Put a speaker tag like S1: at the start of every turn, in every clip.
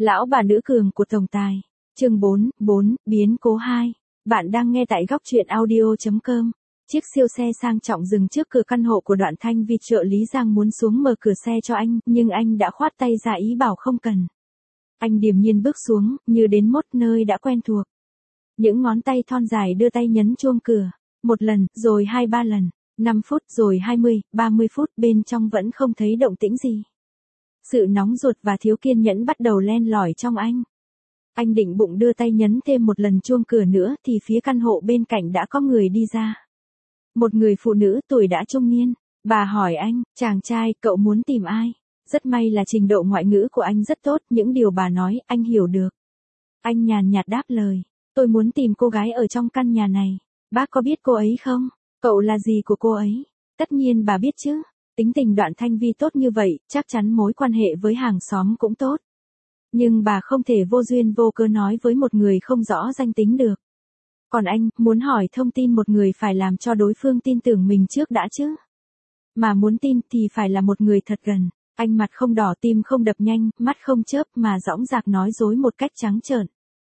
S1: Lão bà nữ cường của tổng tài. Chương 4, biến cố 2. Bạn đang nghe tại góc truyện audio.com. Chiếc siêu xe sang trọng dừng trước cửa căn hộ của Đoạn Thanh Vi. Trợ lý Giang muốn xuống mở cửa xe cho anh, nhưng anh đã khoát tay ra ý bảo không cần. Anh điềm nhiên bước xuống, như đến một nơi đã quen thuộc. Những ngón tay thon dài đưa tay nhấn chuông cửa. Một lần, rồi 2-3 lần, 5 phút, rồi 20, 30 phút, bên trong vẫn không thấy động tĩnh gì. Sự nóng ruột và thiếu kiên nhẫn bắt đầu len lỏi trong anh. Anh định bụng đưa tay nhấn thêm một lần chuông cửa nữa thì phía căn hộ bên cạnh đã có người đi ra. Một người phụ nữ tuổi đã trung niên. Bà hỏi anh, chàng trai, cậu muốn tìm ai? Rất may là trình độ ngoại ngữ của anh rất tốt, những điều bà nói, anh hiểu được. Anh nhàn nhạt đáp lời, tôi muốn tìm cô gái ở trong căn nhà này. Bác có biết cô ấy không? Cậu là gì của cô ấy? Tất nhiên bà biết chứ. Tính tình Đoạn Thanh Vi tốt như vậy, chắc chắn mối quan hệ với hàng xóm cũng tốt. Nhưng bà không thể vô duyên vô cớ nói với một người không rõ danh tính được. Còn anh, muốn hỏi thông tin một người phải làm cho đối phương tin tưởng mình trước đã chứ. Mà muốn tin thì phải là một người thật gần. Anh mặt không đỏ, tim không đập nhanh, mắt không chớp mà dõng dạc nói dối một cách trắng trợn.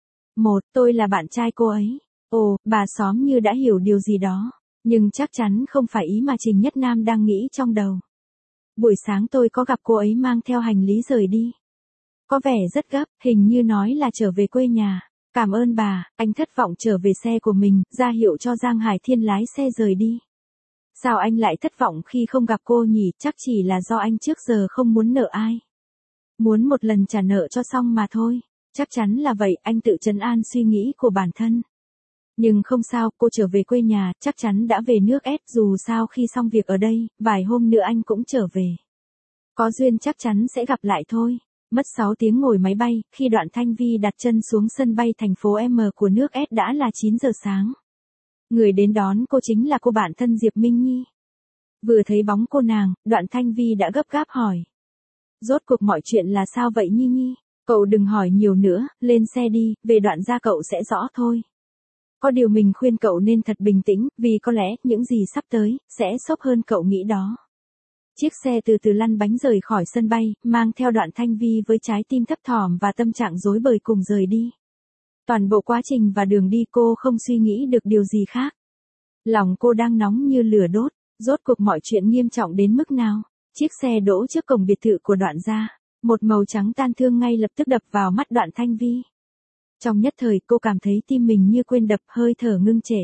S1: Tôi là bạn trai cô ấy. Ồ, bà xóm như đã hiểu điều gì đó. Nhưng chắc chắn không phải ý mà Trình Nhất Nam đang nghĩ trong đầu. Buổi sáng tôi có gặp cô ấy mang theo hành lý rời đi. Có vẻ rất gấp, hình như nói là trở về quê nhà. Cảm ơn bà, anh thất vọng trở về xe của mình, ra hiệu cho Giang Hải Thiên lái xe rời đi. Sao anh lại thất vọng khi không gặp cô nhỉ? Chắc chỉ là do anh trước giờ không muốn nợ ai. Muốn một lần trả nợ cho xong mà thôi. Chắc chắn là vậy, anh tự trấn an suy nghĩ của bản thân. Nhưng không sao, cô trở về quê nhà, chắc chắn đã về nước S, dù sao khi xong việc ở đây, vài hôm nữa anh cũng trở về. Có duyên chắc chắn sẽ gặp lại thôi. Mất 6 tiếng ngồi máy bay, khi Đoạn Thanh Vi đặt chân xuống sân bay thành phố M của nước S đã là 9 giờ sáng. Người đến đón cô chính là cô bạn thân Diệp Minh Nhi. Vừa thấy bóng cô nàng, Đoạn Thanh Vi đã gấp gáp hỏi. Rốt cuộc mọi chuyện là sao vậy Nhi Nhi? Cậu đừng hỏi nhiều nữa, lên xe đi, về Đoạn gia cậu sẽ rõ thôi. Có điều mình khuyên cậu nên thật bình tĩnh, vì có lẽ những gì sắp tới, sẽ sốc hơn cậu nghĩ đó. Chiếc xe từ từ lăn bánh rời khỏi sân bay, mang theo Đoạn Thanh Vi với trái tim thấp thỏm và tâm trạng rối bời cùng rời đi. Toàn bộ quá trình và đường đi cô không suy nghĩ được điều gì khác. Lòng cô đang nóng như lửa đốt, rốt cuộc mọi chuyện nghiêm trọng đến mức nào. Chiếc xe đỗ trước cổng biệt thự của Đoạn gia, một màu trắng tan thương ngay lập tức đập vào mắt Đoạn Thanh Vi. Trong nhất thời cô cảm thấy tim mình như quên đập, hơi thở ngưng trệ.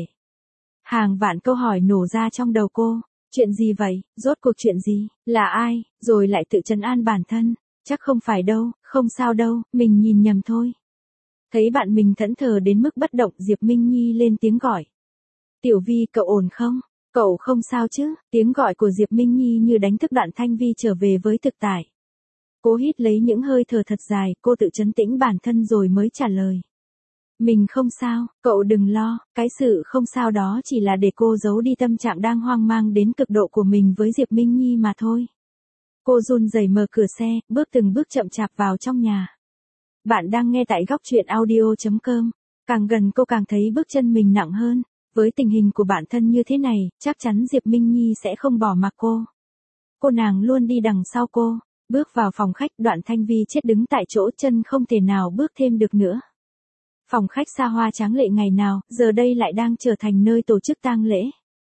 S1: Hàng vạn câu hỏi nổ ra trong đầu cô. Chuyện gì vậy? Rốt cuộc chuyện gì? Là ai? Rồi lại tự trấn an bản thân. Chắc không phải đâu, không sao đâu, mình nhìn nhầm thôi. Thấy bạn mình thẫn thờ đến mức bất động, Diệp Minh Nhi lên tiếng gọi. Tiểu Vi, cậu ổn không? Cậu không sao chứ? Tiếng gọi của Diệp Minh Nhi như đánh thức Đoạn Thanh Vi trở về với thực tại. Cô hít lấy những hơi thở thật dài, cô tự trấn tĩnh bản thân rồi mới trả lời. Mình không sao, cậu đừng lo, cái sự không sao đó chỉ là để cô giấu đi tâm trạng đang hoang mang đến cực độ của mình với Diệp Minh Nhi mà thôi. Cô run rẩy mở cửa xe, bước từng bước chậm chạp vào trong nhà. Bạn đang nghe tại góc truyện audio.com. Càng gần cô càng thấy bước chân mình nặng hơn. Với tình hình của bản thân như thế này, chắc chắn Diệp Minh Nhi sẽ không bỏ mặc cô. Cô nàng luôn đi đằng sau cô. Bước vào phòng khách, Đoạn Thanh Vi chết đứng tại chỗ, chân không thể nào bước thêm được nữa. Phòng khách xa hoa tráng lệ ngày nào, giờ đây lại đang trở thành nơi tổ chức tang lễ.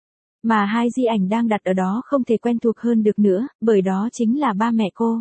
S1: Mà hai di ảnh đang đặt ở đó không thể quen thuộc hơn được nữa, bởi đó chính là ba mẹ cô.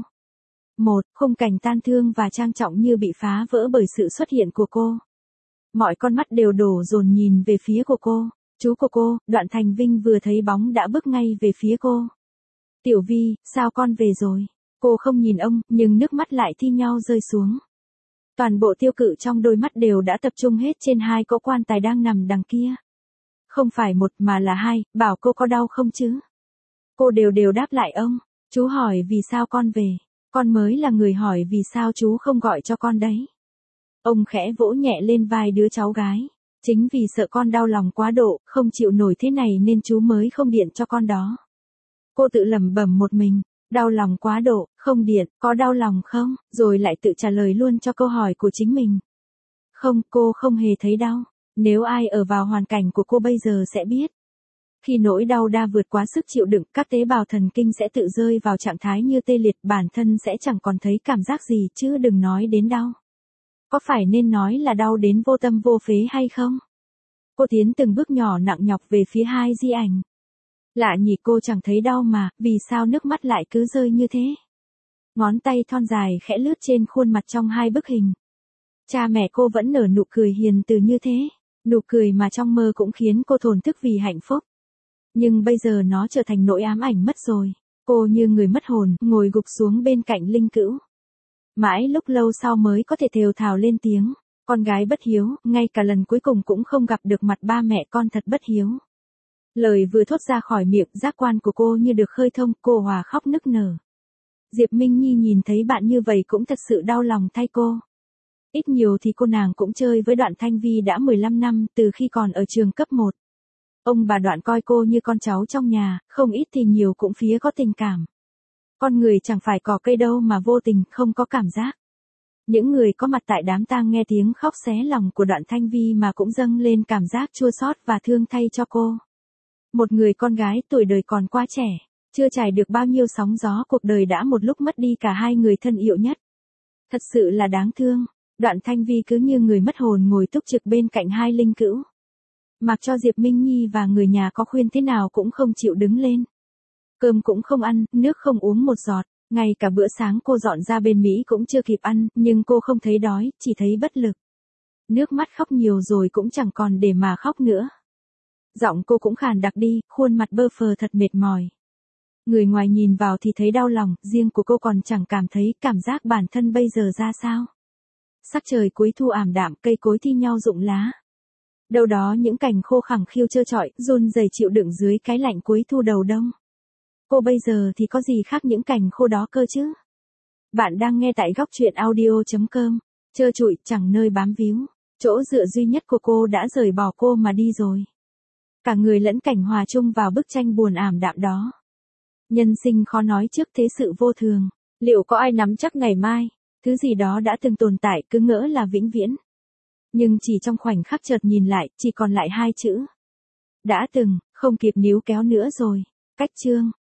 S1: Khung cảnh tan thương và trang trọng như bị phá vỡ bởi sự xuất hiện của cô. Mọi con mắt đều đổ dồn nhìn về phía của cô. Chú của cô, Đoạn Thành Vinh vừa thấy bóng đã bước ngay về phía cô. Tiểu Vi, sao con về rồi? Cô không nhìn ông, nhưng nước mắt lại thi nhau rơi xuống. Toàn bộ tiêu cự trong đôi mắt đều đã tập trung hết trên hai cỗ quan tài đang nằm đằng kia. Không phải một mà là hai, bảo cô có đau không chứ? Cô đều đáp lại ông. Chú hỏi vì sao con về, con mới là người hỏi vì sao chú không gọi cho con đấy. Ông khẽ vỗ nhẹ lên vai đứa cháu gái. Chính vì sợ con đau lòng quá độ, không chịu nổi thế này nên chú mới không điện cho con đó. Cô tự lẩm bẩm một mình. Đau lòng quá độ, không điện, có đau lòng không? Rồi lại tự trả lời luôn cho câu hỏi của chính mình. Không, cô không hề thấy đau. Nếu ai ở vào hoàn cảnh của cô bây giờ sẽ biết. Khi nỗi đau đã vượt quá sức chịu đựng, các tế bào thần kinh sẽ tự rơi vào trạng thái như tê liệt, bản thân sẽ chẳng còn thấy cảm giác gì chứ đừng nói đến đau. Có phải nên nói là đau đến vô tâm vô phế hay không? Cô tiến từng bước nhỏ nặng nhọc về phía hai di ảnh. Lạ nhỉ, cô chẳng thấy đau mà, vì sao nước mắt lại cứ rơi như thế? Ngón tay thon dài khẽ lướt trên khuôn mặt trong hai bức hình. Cha mẹ cô vẫn nở nụ cười hiền từ như thế, nụ cười mà trong mơ cũng khiến cô thổn thức vì hạnh phúc. Nhưng bây giờ nó trở thành nỗi ám ảnh mất rồi. Cô như người mất hồn, ngồi gục xuống bên cạnh linh cữu. Mãi lúc lâu sau mới có thể thều thào lên tiếng. Con gái bất hiếu, ngay cả lần cuối cùng cũng không gặp được mặt ba mẹ con, thật bất hiếu. Lời vừa thốt ra khỏi miệng, giác quan của cô như được khơi thông, cô hòa khóc nức nở. Diệp Minh Nhi nhìn thấy bạn như vậy cũng thật sự đau lòng thay cô. Ít nhiều thì cô nàng cũng chơi với Đoạn Thanh Vi đã 15 năm, từ khi còn ở trường cấp 1. Ông bà Đoạn coi cô như con cháu trong nhà, không ít thì nhiều cũng phía có tình cảm. Con người chẳng phải cỏ cây đâu mà vô tình, không có cảm giác. Những người có mặt tại đám tang nghe tiếng khóc xé lòng của Đoạn Thanh Vi mà cũng dâng lên cảm giác chua xót và thương thay cho cô. Một người con gái tuổi đời còn quá trẻ, chưa trải được bao nhiêu sóng gió cuộc đời đã một lúc mất đi cả hai người thân yêu nhất. Thật sự là đáng thương. Đoạn Thanh Vi cứ như người mất hồn ngồi túc trực bên cạnh hai linh cữu. Mặc cho Diệp Minh Nhi và người nhà có khuyên thế nào cũng không chịu đứng lên. Cơm cũng không ăn, nước không uống một giọt, ngay cả bữa sáng cô dọn ra bên Mỹ cũng chưa kịp ăn, nhưng cô không thấy đói, chỉ thấy bất lực. Nước mắt khóc nhiều rồi cũng chẳng còn để mà khóc nữa. Giọng cô cũng khàn đặc đi, khuôn mặt bơ phờ thật mệt mỏi. Người ngoài nhìn vào thì thấy đau lòng, riêng của cô còn chẳng cảm thấy cảm giác bản thân bây giờ ra sao. Sắc trời cuối thu ảm đạm, cây cối thi nhau rụng lá. Đâu đó những cành khô khẳng khiu trơ trọi, run rẩy chịu đựng dưới cái lạnh cuối thu đầu đông. Cô bây giờ thì có gì khác những cành khô đó cơ chứ? Bạn đang nghe tại góc truyện audio.com. Trơ trụi, chẳng nơi bám víu. Chỗ dựa duy nhất của cô đã rời bỏ cô mà đi rồi. Cả người lẫn cảnh hòa chung vào bức tranh buồn ảm đạm đó. Nhân sinh khó nói trước thế sự vô thường. Liệu có ai nắm chắc ngày mai? Thứ gì đó đã từng tồn tại cứ ngỡ là vĩnh viễn. Nhưng chỉ trong khoảnh khắc chợt nhìn lại, chỉ còn lại hai chữ. Đã từng, không kịp níu kéo nữa rồi. Cách chương.